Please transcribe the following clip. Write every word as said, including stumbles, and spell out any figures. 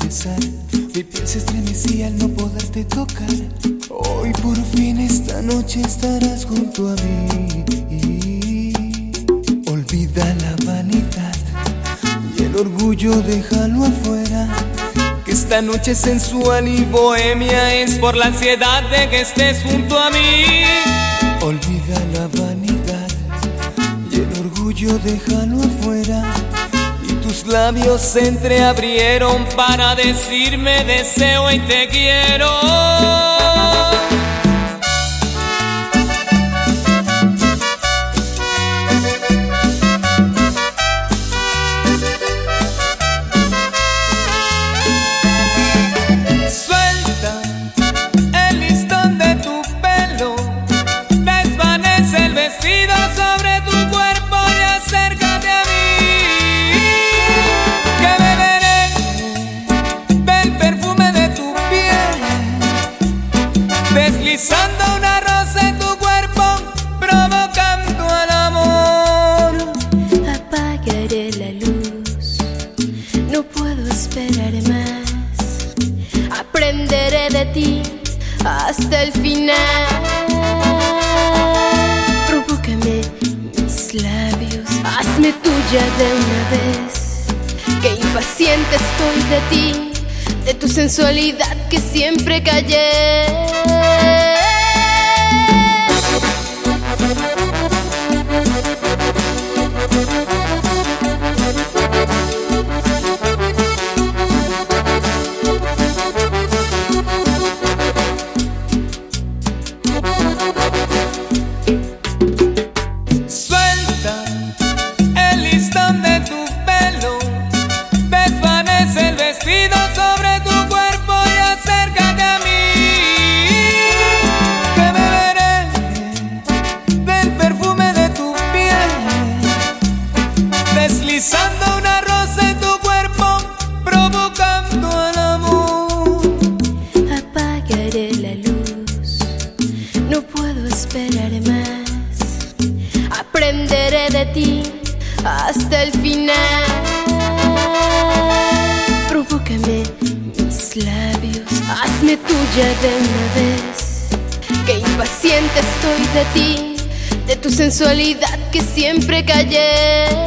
besar, mi piel se estremecía al no poderte tocar. Hoy por fin esta noche estarás junto a mí. Olvida la vanidad y el orgullo déjalo afuera, que esta noche sensual y bohemia es por la ansiedad de que estés junto a mí. Olvida la vanidad y el orgullo déjalo afuera, y tus labios se entreabrieron para decirme deseo y te quiero. Sobre tu cuerpo y acércate a mí, que beberé del perfume de tu piel, deslizando una rosa en tu cuerpo, provocando al amor. Apagaré la luz, no puedo esperar más, aprenderé de ti hasta el final. Mis labios, hazme tuya de una vez, que impaciente estoy de ti, de tu sensualidad que siempre callé. Sobre tu cuerpo y acércate a mí, que beberé del perfume de tu piel, deslizando una rosa en tu cuerpo, provocando al amor. Apagaré la luz, no puedo esperar más, aprenderé de ti hasta el final. Provócame mis labios, hazme tuya de una vez, que impaciente estoy de ti, de tu sensualidad que siempre callé.